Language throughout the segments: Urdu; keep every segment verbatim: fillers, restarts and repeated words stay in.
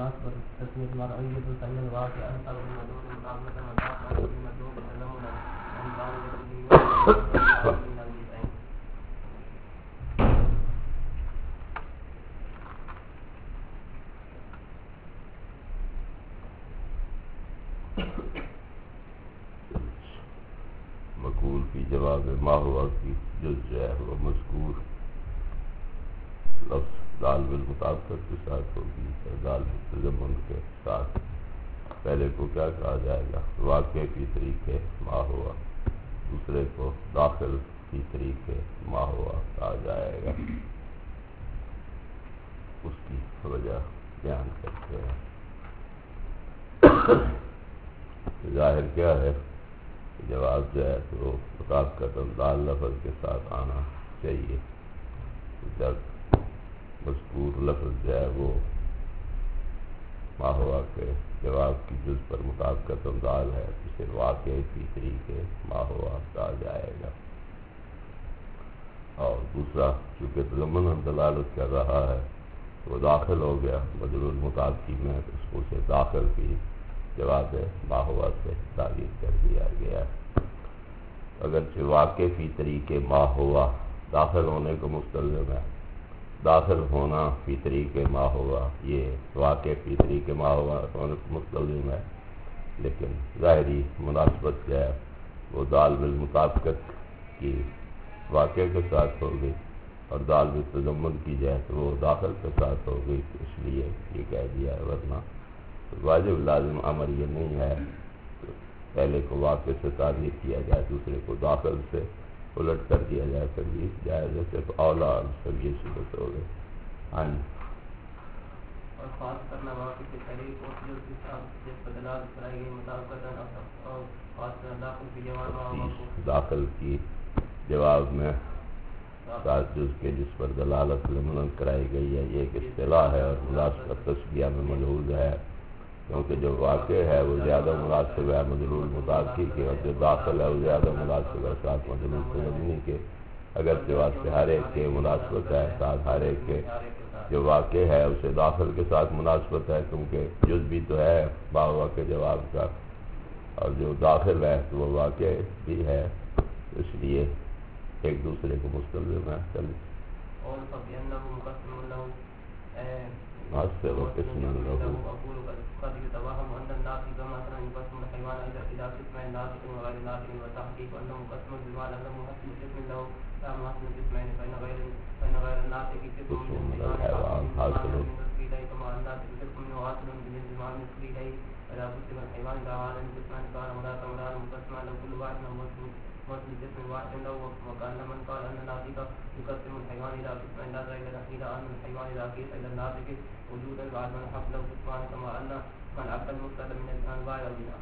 مناسبة تسمية مرعية فإن الواقع أنسب المدور مقابلة مضافة المدور تضمنا أن طالب الدين من الجزئين. مقول کی جواب ما ہوا کی جز جو ہے وہ مذکور لفظ دال بالمطابقت کے ساتھ ہوگی اور دال بالتضمن کے ساتھ. پہلے کو کیا کہا جائے گا؟ واقع فی طریقے ما ہوا. دوسرے کو داخل فی طریقے ما ہوا کہا جائے گا. اس کی وجہ بیان کرتے ہیں. ظاہر کیا ہے؟ جواب جو ہے تو مطابقت دال لفظ کے ساتھ آنا چاہیے. جب مذکور لفظ جو ہے وہ ما ہوا کے جواب کی جز پر مطابقت دال ہے اسے واقع فی طریقے ما ہوا کہا جائے گا. اور دوسرا چونکہ تضمن دلالت کر رہا ہے وہ داخل ہو گیا مجرور مطابقی میں، اس کو سے داخل کی جواب ما ہوا سے تعبیر کر دیا گیا. اگرچہ واقع فی طریقے ما ہوا داخل ہونے کو مستلزم ہے، داخل ہونا فی طریقے ما ہوا یہ واقع فی طریقے ما ہوا ہونے کو مستلزم ہے، لیکن ظاہری مناسبت جو ہے وہ دال بالمطابقت کی واقع کے ساتھ ہوگی اور دال بالتضمن کی جو ہے تو وہ داخل کے ساتھ ہوگی. اس لیے یہ کہہ دیا ہے. ورنہ واجب لازم امر یہ نہیں ہے پہلے کو واقع سے تعبیر کیا جائے دوسرے کو داخل سے الٹ کر دیا جائے، پھر بھی جائز ہے. صرف اولا سب یہ صورت ہو گئی. ہاں جی. اور خاص کرنا واقع کے طریق اور جو کے ساتھ جس پر دلالت کرائی گئی مطابقت اور خاص کرنا داخل کی جواب داخل کی جواب میں ساتھ جز کے جس پر دلالت لمن کرائی گئی ہے یہ ایک اصطلاح ہے اور مناسبت تسبیہ میں ملحوظ ہے، کیونکہ جو واقع ہے وہ زیادہ مناسب ہے مجرور مطابقی کے اور جو داخل ہے وہ زیادہ مناسب ہے ساتھ مجرور تضمنی کے. اگرچہ واسطے ہر ایک کے مناسبت ہے ساتھ ہر ایک کے جو واقع ہے اسے داخل کے ساتھ مناسبت ہے کیونکہ جز بھی تو ہے ما ہوا کے جواب کا اور جو داخل ہے تو وہ واقع بھی ہے، اس لیے ایک دوسرے کو مستلزم ہے. چلیے اور فبأنه مقسم له حاصل قسم له أقول قد يتوهم أن الناطق مثلا يقسم الحيوان إلى قسمين ناطق وغير ناطق وتحقيق أنه مقسم بما لم يحسن قسم له لا محسن قسمين فإن غير فإن غير الناطق قسم من الحيوان حاصل إليه كما الناطق قسم حاصل بالانضمام مثل إليه فإذا قسم الحيوان إلى عالم قسمان كان ملاك ملال مقسما له كل واحد مسلم مسلم قسم واحد له وكأن من قال أن الناطق يقسم الحيوان إلى قسمين لا إلى إلى أن الحيوان إذا قيس إلى الناطق وجودا بعد من حق له قسمان كما أن من عقل المفرد من الأنواع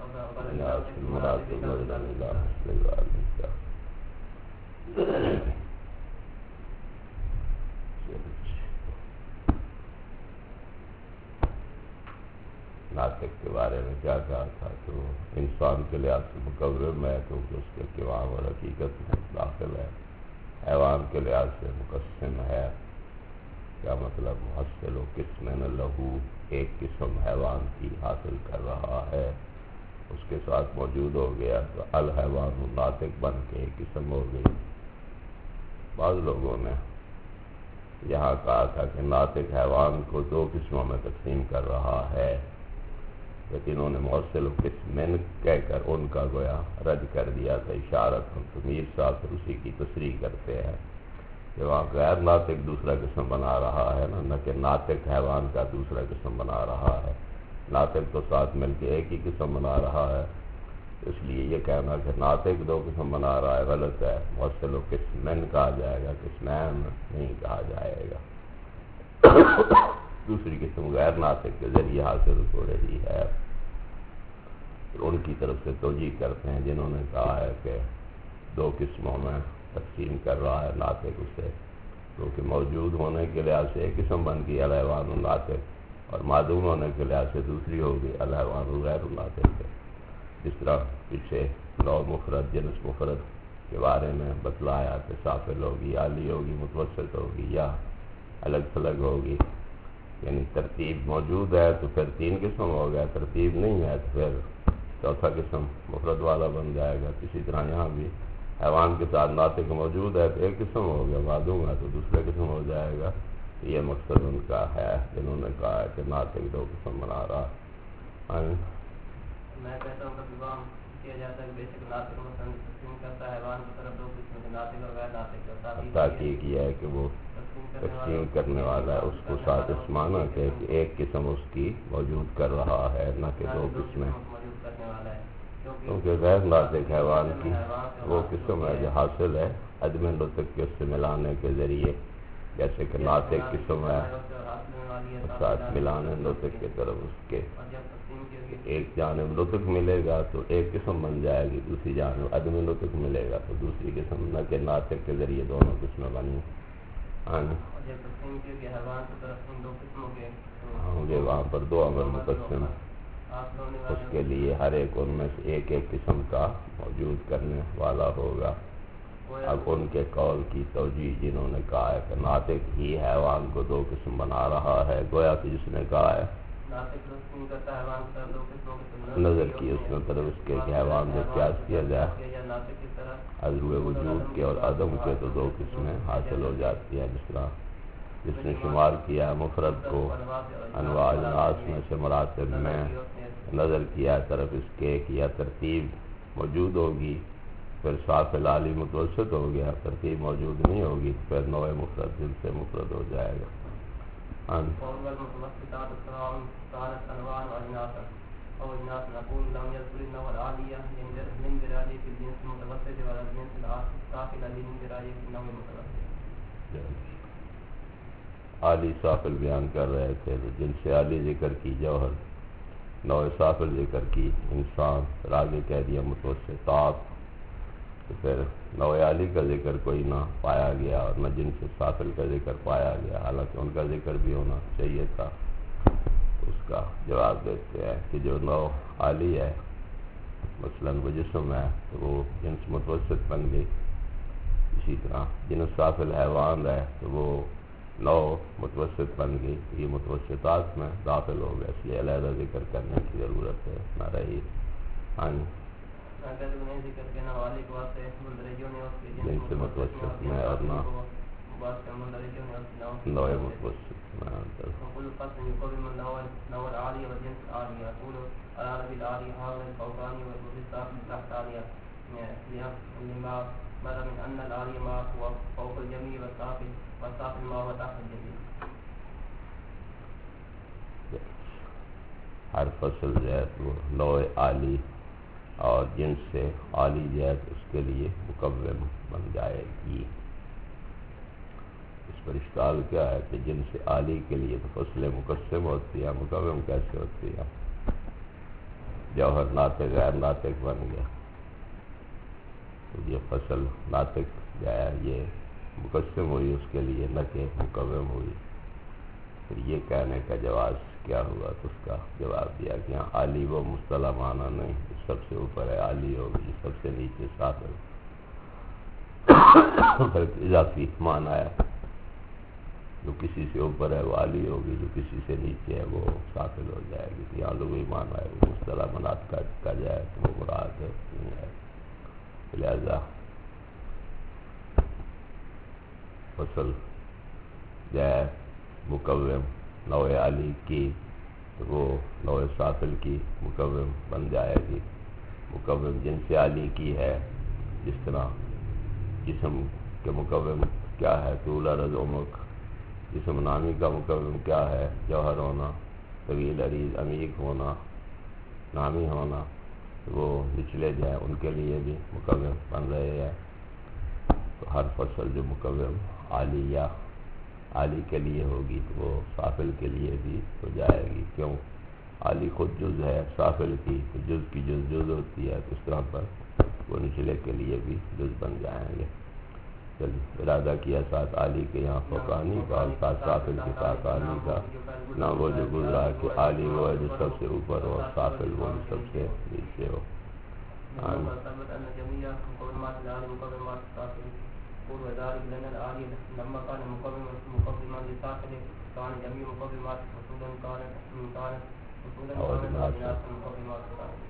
ناطق کے بارے میں کیا کہا تھا تو انسان کے لحاظ سے مقرم ہے کیونکہ اس کے قوام اور حقیقت میں داخل ہے. حیوان کے لحاظ سے مقسم ہے. کیا مطلب؟ محصل و قسم لہو ایک قسم حیوان کی حاصل کر رہا ہے اس کے ساتھ موجود ہو گیا تو الحیوان ناطق بن کے ایک قسم ہو گئی. بعض لوگوں نے یہاں کہا تھا کہ ناطق حیوان کو دو قسموں میں تقسیم کر رہا ہے، لیکن انہوں نے محصل و قسمین کہہ کر ان کا گویا رد کر دیا تھا. اشارت ہم تو میر صاحب پھر اسی کی تصریح کرتے ہیں کہ وہاں غیر ناطق دوسرا قسم بنا رہا ہے نا، نہ کہ ناطق حیوان کا دوسرا قسم بنا رہا ہے. ناطق تو ساتھ مل کے ایک ہی قسم بنا رہا ہے، اس لیے یہ کہنا کہ ناطق دو قسم بنا رہا ہے غلط ہے. محصل و قسمین کہا جائے گا، قسمین نہیں کہا جائے گا. دوسری قسم غیر ناطق کے ذریعے حاصل ہو رہی ہے. ان کی طرف سے توجیہ کرتے ہیں جنہوں نے کہا ہے کہ دو قسموں میں تقسیم کر رہا ہے ناطق اسے، کیونکہ موجود ہونے کے لحاظ سے ایک قسم بن گئی الحیوان الناطق اور معدوم ہونے کے لحاظ سے دوسری ہوگی الحیوان الغیر الناطق. جس طرح پیچھے نوع مفرد جنس مفرد کے بارے میں بتلایا کہ سافل ہوگی، عالی ہوگی، متوسط ہوگی یا الگ تھلگ ہوگی. یعنی ترتیب موجود ہے تو پھر تین قسم ہو گیا، ترتیب نہیں ہے تو پھر چوتھا قسم مفرد والا بن جائے گا. اسی طرح یہاں بھی حیوان کے ساتھ ناطق موجود ہے تو ایک قسم ہو گیا، معدوم ہے تو دوسرا قسم ہو جائے گا. یہ مقصد ان کا ہے جنہوں نے کہا ہے کہ ناطق دو قسم بنا رہا. میں کہتا ہوں کہ وام کیا جاتا ہے بے شک ناطق مثلا تقسیم کرتا ہے حیوان کی طرف دو قسم کے ناطق اور غیر ناطق کا. تحقیق یہ ہے کہ وہ تقسیم کرنے والا ہے اس کو ساتھ اس معنی کہ ایک قسم اس کی موجود کر رہا ہے، نہ کہ دو قسمیں. کیونکہ غیر ناطق حیوان کی وہ قسم ہے جو حاصل ہے عدم نطق کے اس سے ملانے کے ذریعے، جیسے کہ ناطق قسم ہے ساتھ ملانے نطق کی طرف اس کے ایک جانب نطق ملے گا تو ایک قسم بن جائے گی، دوسری جانب عدم نطق ملے گا تو دوسری قسم، نہ کہ ناطق کے ذریعے دونوں قسمیں بنی. ہاں ہوں گے وہاں پر دو عمل مقسم، اس کے لیے ہر ایک ان میں سے ایک ایک قسم کا موجود کرنے والا ہوگا. اب ان کے قول کی توجیہ جنہوں نے کہا ہے کہ ناطق ہی حیوان کو دو قسم بنا رہا ہے، گویا کہ جس نے کہا ہے نظر کی اس میں طرف اس کے کہ حیوان سے قیاس کیا جائے عذر وجود کے اور عدم کے تو دو قسمیں حاصل ہو جاتی ہیں. جس طرح جس نے شمار کیا مفرد کو انواع اجناس میں سے مراتب میں نظر کیا طرف اس کے یا ترتیب موجود ہوگی، پھر صافل عالی متوسط ہو گیا، ترتیب موجود نہیں ہوگی پھر نوع مفرد جن سے مفرد ہو جائے گا. عالی صافل بیان کر رہے تھے جن سے عالی ذکر کی جوہر، نوع صافل ذکر کی انسان، پھر آگے کہہ دیا متوسطات، تو پھر نوع عالی کا ذکر کوئی نہ پایا گیا اور نہ جن سے صافل کا ذکر پایا گیا، حالانکہ ان کا ذکر بھی ہونا چاہیے تھا. اس کا جواب دیتے ہیں کہ جو نوع عالی ہے مثلاً وہ جسم ہے تو وہ جنس متوسط بن گئی، اسی طرح جنس صافل حیوان ہے تو وہ نوع متوسط بن گئی، یہ متوسطات میں داخل ہو گیا، اس لیے علیحدہ ذکر کرنے کی ضرورت ہے نہ رہی. ہاں جن سے متوسط میں اور نہ نوع متوسط میں اندر. ہر فصل جو ہے وہ نوع عالی اور جن سے عالی جو ہے اس کے لیے مقوم بن جائے گی. اس پر اشکال کیا ہے کہ جن سے عالی کے لیے تو فصلیں مقسم ہوتی ہیں، مقوم کیسے ہوتی ہے؟ جوہر ناطق غیر ناطق بن گیا تو یہ فصل ناطق جو ہے یہ مقسم ہوئی اس کے لیے نہ کہ مقوم ہوئی. پھر یہ کہنے کا جواز کیا ہوا تو اس کا جواب دیا کہ ہاں عالی وہ مصطلح معنی نہیں، سب سے اوپر ہے عالی ہوگی، سب سے نیچے صافل، اضافی معنی ہے، جو کسی سے اوپر ہے وہ عالی ہوگی، جو کسی سے نیچے ہے وہ صافل ہو جائے گی. یہاں لغوی معنی ہے وہ مصطلح منات کا جائے تو وہ مراد نہیں ہے. لہذا فصل جو ہے مقوم نوع عالی کی تو وہ نوع صافل کی مقوم بن جائے گی. مقوم جن سے عالی کی ہے، جس طرح جسم کے مقوم کیا ہے طول عرض عمق، جسم نامی کا مقوم کیا ہے جوہر ہونا، طویل عریض عمیق ہونا، نامی ہونا، وہ نچلے جو ہیں ان کے لیے بھی مقوم بن رہے ہیں. تو ہر فصل جو مقوم عالی یا عالی کے لیے ہوگی تو وہ صافل کے لیے بھی ہو جائے گی. کیوں؟ عالی خود جز ہے صافل کی، تو جز کی جز جز ہوتی ہے، تو اس طرح پر وہ نچلے کے لیے بھی جز بن جائیں گے. چلیے ارادہ کیا ساتھ عالی کے یہاں فوقانی کا اور ساتھ صافل کے ساتھ عالی کا، نہ وہ جو گزرا کہ عالی وہ ہے جو سب سے اوپر ہو، صافل وہ جو سب سے نیچے ہو. كان جميع مقومات اصولا كانت كانت اصولا اور كانت جناب وجنات مقومات كانت.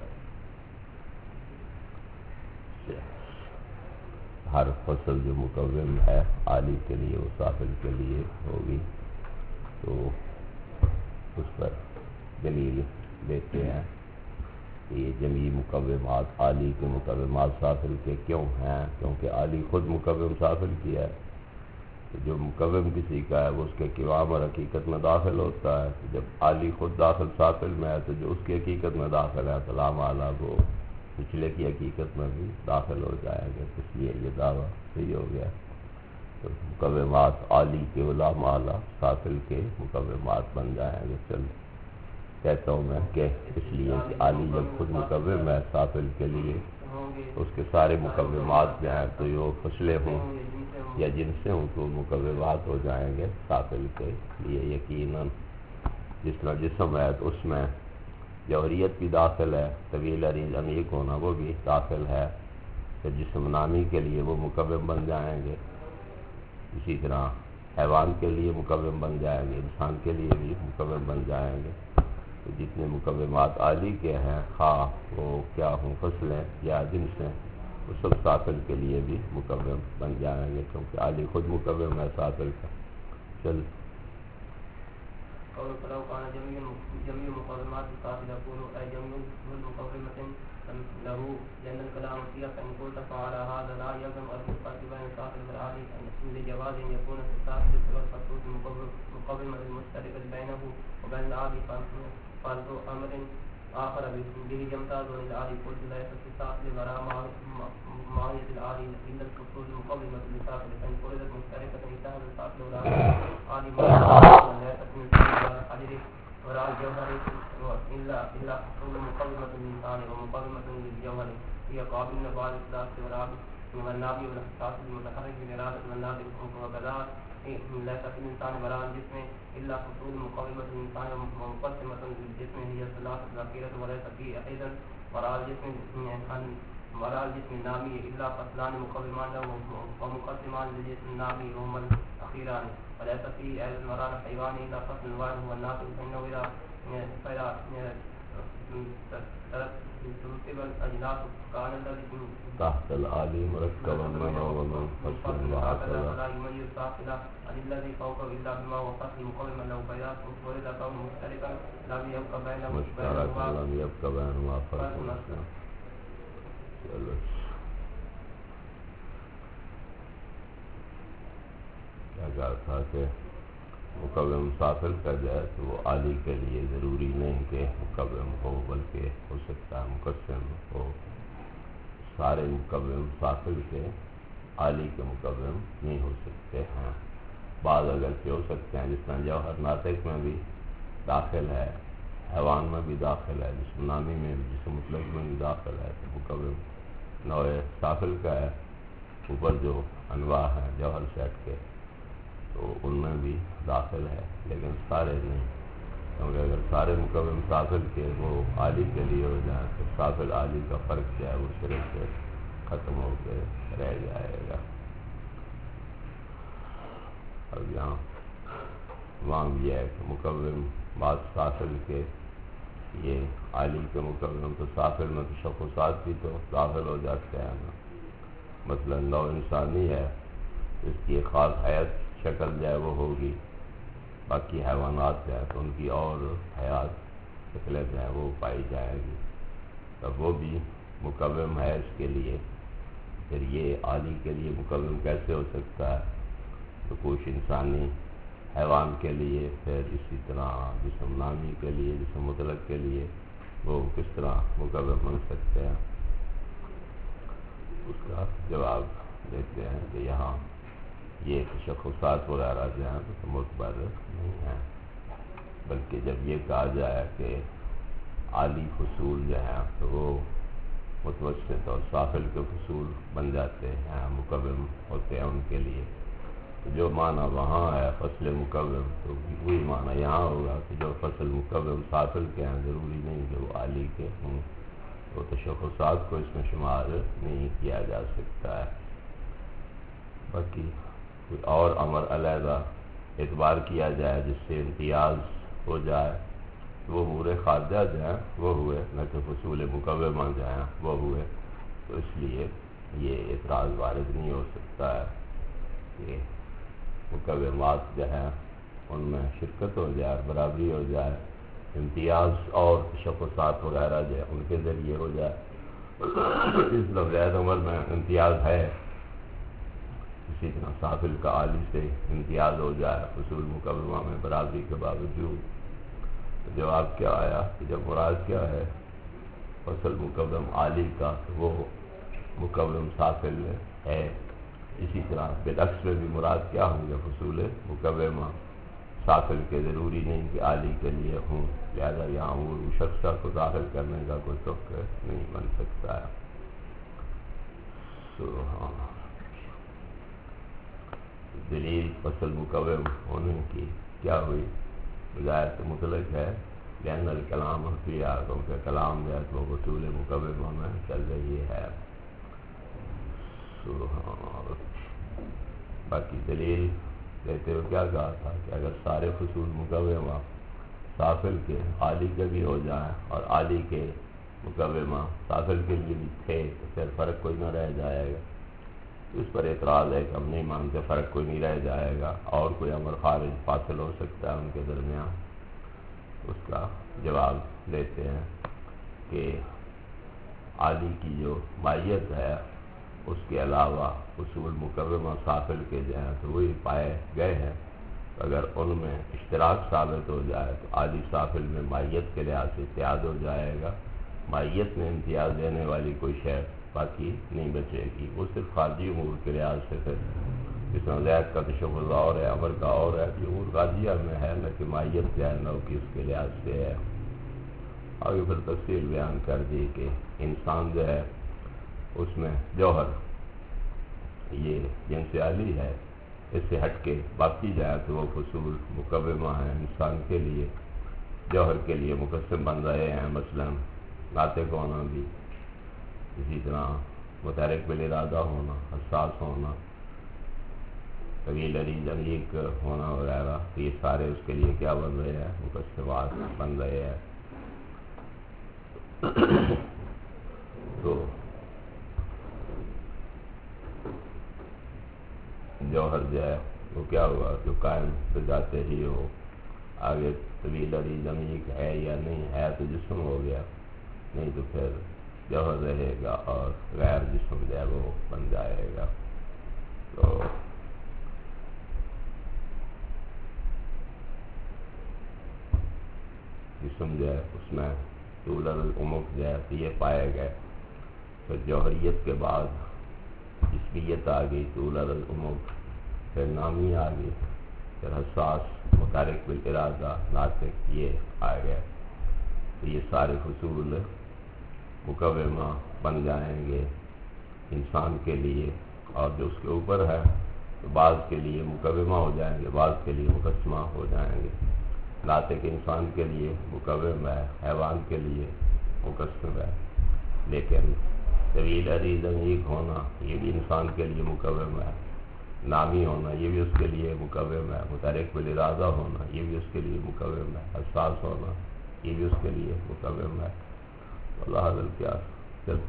ہر فصل جو مقوم ہے عالی کے لیے وہ سافل کے لیے ہوگی، تو اس پر دلیل دیتے ہیں کہ یہ جمیع مقومات عالی کے مقومات سافل کے کیوں ہیں، کیونکہ عالی خود مقوم سافل کی ہے. جو مقوم کسی کا ہے وہ اس کے قوام اور حقیقت میں داخل ہوتا ہے. جب عالی خود داخل سافل میں ہے تو جو اس کی حقیقت میں داخل ہے تو لا مالا وہ پچھلے کی حقیقت میں بھی داخل ہو جائیں گے. اس لیے یہ دعویٰ صحیح ہو گیا. تو مقومات عالی کے لا مالا سافل کے مقومات بن جائیں گے. چل کہتا ہوں میں کہ اس لیے کہ عالی جب خود مقوم ہے سافل کے لیے اس کے سارے مقومات جو ہیں تو یہ فصلے ہوں یا جن سے ہوں تو مقومات ہو جائیں گے سافل کے لیے. یقیناً جس طرح جسم ہے تو اس میں جوہریت بھی داخل ہے، طویل عریض عمیق ہونا وہ بھی داخل ہے، تو جسم نامی کے لیے وہ مقوم بن جائیں گے. اسی طرح حیوان کے لیے مقوم بن جائیں گے، انسان کے لیے بھی مقوم بن جائیں گے. تو جتنے مقومات عالی کے ہیں خواہ وہ کیا ہوں فصلیں یا جنس ہیں وہ سب سافل کے لیے بھی مقوم بن جائیں گے، کیونکہ عالی خود مقوم ہے سافل کا. چل قول فلو كان جميع جميع مقومات السافل يكون أي جميع مقومة له لأن الكلام فيها، فإن قلت فعلى هذا لا يلزم الفرق بين السافل والعالي لجواز أن يكون في السافل والخصوص مقومة المشتركة بينه وبين العالي فالتو أمر آخر به يمتاز عن العالي. قلت ليس في السافل وراء ماهية العالي إلا الخصوص المقومة للسافل، فإن فرضت مشتركة اتخذ السافل والعالي ليست من حجره وراء الجوهر إلا إلا حصول مقومة للإنسان ومقومة للجوهر هي قابل بعض الثلاث وراء والنابي والحساس المتحرك بالإرادة والنابي وكذا ليس في الإنسان وراء الجسم إلا حصول مقومة للإنسان ومقسمة للجسم هي الثلاث الذاكرة، وليس في أيضا وراء الجسم وراء الجسم النامي إلا فصلان مقومان له ومقسمان للجسم النامي وهما الأخيران، وليس في أيضا وراء الحيوان إلا فصل واحد هو الناقل، فإنه إذا فإذا ترتب الأجناس كان الذي تحت العالي مركبا منه ومن فصل وهكذا فلا يميز السافل عن الذي فوقه إلا بما هو فصل مقوما له، فإذا ولد كونه مشتركا لم يبقى بينه مشتركا لم يبقى بينهما فرق. چلو کیا کہا تھا کہ مقوم سافل کا جائے تو وہ عالی کے لیے ضروری نہیں کہ مقوم ہو، بلکہ ہو سکتا ہے مقسم ہو. سارے مقوم سافل کے عالی کے مقوم نہیں ہو سکتے ہیں. بعض اگرچہ ہو سکتے ہیں، جس طرح جوہر ناطق میں بھی داخل ہے، حیوان میں بھی داخل ہے، جسم نامی میں بھی، جسم مطلق میں بھی داخل ہے. تو مقوم نوع سافل کا ہے. اوپر جو انواع ہیں جوہر سیٹ کے تو ان میں بھی داخل ہے، لیکن سارے نہیں، کیونکہ اگر سارے مقوم سافل کے وہ عالی کے لیے ہو جائیں تو سافل عالی کا فرق کیا ہے وہ شرک سے ختم ہو کے رہ جائے گا. اب یہاں مانگ یہ ہے کہ مقوم بات سافل کے یہ عالی کے مقوم تو سافل میں تشخصات بھی تو داخل ہو جاتے ہیں نا. مثلا نوع انسانی ہے، اس کی ایک خاص حیات شکل جو ہے وہ ہوگی، باقی حیوانات جو ہے تو ان کی اور حیات شکلیں جو ہیں وہ پائی جائیں گی، تب وہ بھی مقوم ہے اس کے لیے. پھر یہ عالی کے لیے مقوم کیسے ہو سکتا ہے؟ تو کچھ انسانی حیوان کے لیے، پھر اسی طرح جسم نامی کے لیے، جسم مطلق کے لیے وہ کس طرح مقوم بن سکتے ہیں؟ اس کا جواب دیتے ہیں کہ یہاں یہ تشخصات وغیرہ جو ہیں تو معتبر نہیں ہیں، بلکہ جب یہ کہا جائے کہ عالی فصول جو ہیں تو وہ متوسط اور سافل کے فصول بن جاتے ہیں، مقوم ہوتے ہیں ان کے لیے. تو جو معنی وہاں ہے فصل مقوم تو وہی معنی یہاں ہوگا کہ جو فصل مقوم سافل کے ہیں ضروری نہیں کہ وہ عالی کے ہوں، وہ تشخصات کو اس میں شمار نہیں کیا جا سکتا ہے. باقی کوئی اور امر علیحدہ اعتبار کیا جائے جس سے امتیاز ہو جائے وہ حور خارجہ جو ہیں وہ ہوئے، نہ کہ فصول مقومہ جو ہیں وہ ہوئے. تو اس لیے یہ اعتراض وارد نہیں ہو سکتا ہے کہ مقومات جو ہیں ان میں شرکت ہو جائے، برابری ہو جائے، امتیاز اور تشخصات وغیرہ جو ہے ان کے ذریعے ہو جائے. اس لفظ عمر میں امتیاز ہے، اسی طرح سافل کا عالی سے امتیاز ہو جائے فصول مقومہ میں برابری کے باوجود. جواب کیا آیا کہ جب مراد کیا ہے فصل مقوم عالی کا تو وہ مقوم سافل میں ہے. اسی طرح بالعکس میں بھی مراد کیا ہوں گے فصول مقومہ سافل کے ضروری نہیں کہ عالی کے لیے ہوں، لہذا یہاں وہ شخصہ کو داخل کرنے کا کوئی توقع نہیں بن سکتا ہے. سو ہاں دلیل فصل مقوم ہونے کی کیا ہوئی؟ بظاہر تو مطلق ہے لأن الکلام فیہا، کیونکہ کلام جو ہے تو فصول مقومہ میں چل رہی ہے. سو ہاں باقی دلیل کہتے ہوئے کیا کہا تھا کہ اگر سارے فصول مقومہ سافل کے عالی کے بھی ہو جائیں اور عالی کے مقومہ سافل کے لیے بھی تھے تو پھر فرق کوئی نہ رہ جائے گا. اس پر اعتراض ہے کہ ہم نہیں مانتے فرق کوئی نہیں رہ جائے گا اور کوئی امر خارج فاصل ہو سکتا ہے ان کے درمیان. اس کا جواب دیتے ہیں کہ عالی کی جو مائیت ہے اس کے علاوہ فصول مقومہ سافل کے جو ہیں تو وہی پائے گئے ہیں. اگر ان میں اشتراک ثابت ہو جائے تو عالی سافل میں مائیت کے لحاظ سے امتیاز ہو جائے گا. مائیت میں امتیاز دینے والی کوئی شے باقی نہیں بچے گی، وہ صرف خارجی امور کے لحاظ سے پھر جس میں زید کا تشخص اور ہے، امر کا اور ہے، جو امور خارجیہ میں ہے نہ کہ مائیت جو ہے نہ کہ اس کے لحاظ سے ہے. آگے پھر تفصیل بیان کر دی کہ انسان جو ہے اس میں جوہر یہ جنس عالی ہے، اس سے ہٹ کے باقی جائے تو وہ فصول مقومہ ہیں انسان کے لیے، جوہر کے لیے مقسم بن رہے ہیں. مثلا ناطق ہونا بھی، اسی طرح متحرک بالارادہ ہونا، حساس ہونا، طویل عریض عمیق ہونا وغیرہ، یہ سارے اس کے لیے کیا بن رہے ہیں؟ مقسمات بن رہے ہیں. تو جوہر جو ہے وہ کیا ہوا جو قائم بذاتے ہی ہو. آگے طویل عریض عمیق ہے یا نہیں ہے تو جسم ہو گیا، نہیں تو پھر جوہر رہے گا اور غیر جسم جو ہے وہ بن جائے گا. تو جسم جو ہے اس میں طول العمق جو ہے تو یہ پائے گئے. پھر جوہریت کے بعد جسمیت آ گئی، طول العمق، پھر نامی آ گئی، پھر حساس، متحرک بالارادہ، ناطق، یہ آ گئے. تو یہ سارے فصول مقومہ بن جائیں گے انسان کے لیے، اور جو اس کے اوپر ہے تو بعض کے لیے مقومہ ہو جائیں گے، بعض کے لیے مقسمہ ہو جائیں گے. ناطق انسان کے لیے مقوم ہے، حیوان کے لیے مقسم ہے. لیکن طویل عریض عمیق ہونا یہ بھی انسان کے لیے مقوم ہے، نامی ہونا یہ بھی اس کے لیے مقوم ہے، متحرک بالارادہ ہونا یہ بھی اس کے لیے مقوم ہے، حساس ہونا یہ بھی اس کے لیے مقوم ہے. اللہ حضر کیا چل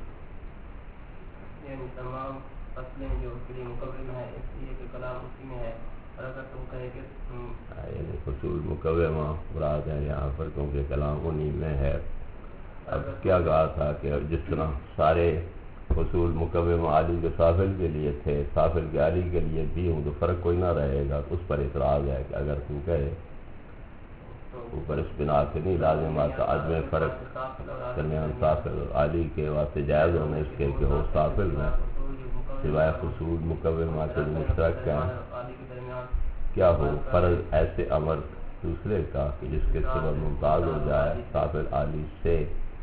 یعنی تمام فصلیں جو اس کے لیے مقوم ہے اس لیے کہ کلام اسی میں ہے. اور اگر تم کہے کہ یعنی فصول مقومہ مراد ہے یہاں پر کیونکہ کلام انہی میں ہے. اب کیا کہا تھا کہ جس طرح سارے فصول مقومہ عالی کے سافل کے لیے تھے، سافل کے عالی کے لیے بھی ہوں تو فرق کوئی نہ رہے گا. اس پر اعتراض ہے کہ اگر تم کہے اوپر اس بنا سے نہیں لازم آتا عدم فرق درمیان سافل اور عالی کے واسطے جائز ہونا اس کے کہ ہو سافل میں سوائے فصول مقومہ کے مشترک ہیں کیا ہو فرض ایسے امر دوسرے کا کہ جس کے سبب ممتاز ہو جائے سافل عالی سے.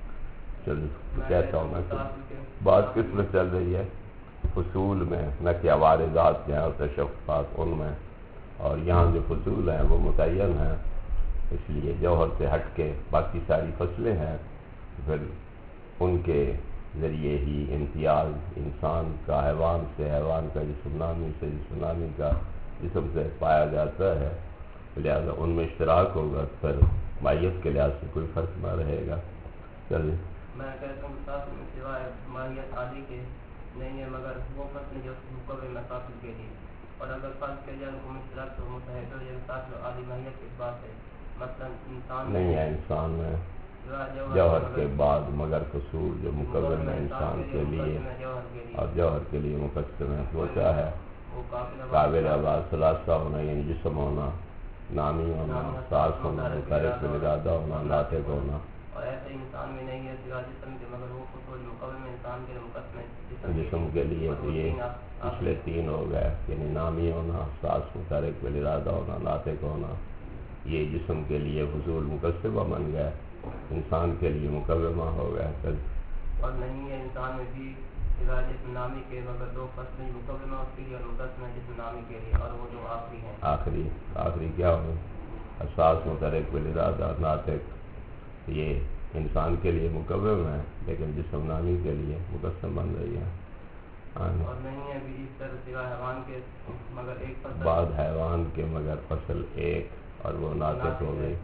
چلو کہتا ہوں میں کہ بات کس میں چل رہی ہے؟ فصول میں، نہ کہ عوارضات جو ہیں اور تشخصات ان میں، اور یہاں جو فصول ہیں وہ متعین ہیں. اس لیے جوہر سے ہٹ کے باقی ساری فصلیں ہیں، پھر ان کے ذریعے ہی امتیاز انسان کا حیوان سے، حیوان کا جسم نامی سے، جسم نامی کا جسم سے پایا جاتا ہے. لہٰذا ان میں اشتراک ہوگا، پھر ماہیت کے لحاظ سے کوئی فرق نہ رہے گا. چلیے میں کہتا ہوں ساتھ میں سوائے ماہیت عالی کے نہیں ہے مگر وہ فصل جو مقرر مسافل کے لیے، اور اگر فرض کیا جائے کو مشترک تو متحد ہو جائے ساتھ عالی ماہیت کے بات ہے. مثلا انسان نہیں ہے انسان میں جوہر کے بعد مگر قصور جو مقرر ہے انسان کے لیے اور جوہر کے لیے مقسم ہے. وہ کیا ہے؟ قابل آواز ثلاثہ ہونا، یعنی جسم ہونا، نامی ہونا، ساس ہونا، متحرک بالارادہ ہونا، ناطق ہونا. اور ایسے انسان میں نہیں ہے سوا جسم کے مگر وہ خصوص مقرر میں انسان کے مقسم ہے جسم کے لیے. تو یہ پچھلے تین ہو گئے، یعنی نامی ہونا، ساس متحرک بالارادہ ہونا، ناطق ہونا. یہ جسم کے لیے حصول مقسمہ بن گئے، انسان کے لیے مقومہ ہو گیا. پھر اور نہیں ہے انسان میں بھی سوا جسم نامی کے مگر دو فصلیں مقومہ اس کے لیے اور مقسمہ جسم نامی کے لیے، اور وہ جو آخری ہیں. آخری آخری کیا ہو؟ اساس متحرک بالارادہ، ناطق. یہ انسان کے لیے مقوم ہے لیکن جسم نامی کے لیے مقسم بن رہی ہے. اور نہیں ہے بھی اس طرح سوا حیوان کے مگر ایک فصل بعد حیوان کے مگر فصل ایک، اور وہ ناطق ہو گئی.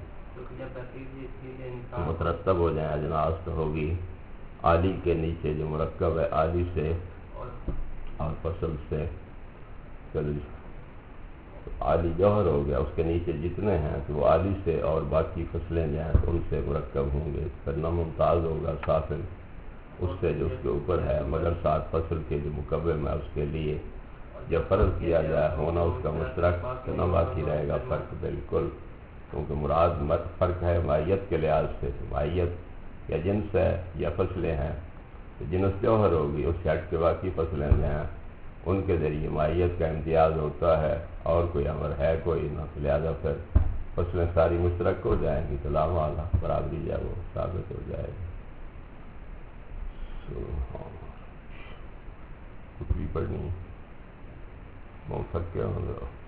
مترتب ہو جائیں اجناس تو ہوگی عالی کے نیچے جو مرکب ہے عالی سے اور فصل سے. عالی جوہر ہو گیا، اس کے نیچے جتنے ہیں تو وہ عالی سے، اور باقی فصلیں جو ہیں تو ان سے مرکب ہوں گے. پھر نہ ممتاز ہوگا سافل اس سے جو اس کے اوپر ہے، مگر سات فصل کے جو مقوم ہے اس کے لیے جب فرض کیا جائے ہونا اس کا مشترک تو نہ باقی رہے گا فرق بالکل. کیونکہ مراد مت فرق ہے ماہیت کے لحاظ سے. ماہیت یا جنس ہے یا فصلیں ہیں، تو جنس جوہر ہوگی، اس سے ہٹ کے باقی فصلیں جو ہیں ان کے ذریعے ماہیت کا امتیاز ہوتا ہے، اور کوئی امر ہے کوئی نہ. لہٰذا پھر فصلیں ساری مشترک ہو جائیں گی تو لا والا برابری ہے وہ ثابت ہو جائے گی. کچھ بھی پڑھنی ہے، منفق کیا ہوگا.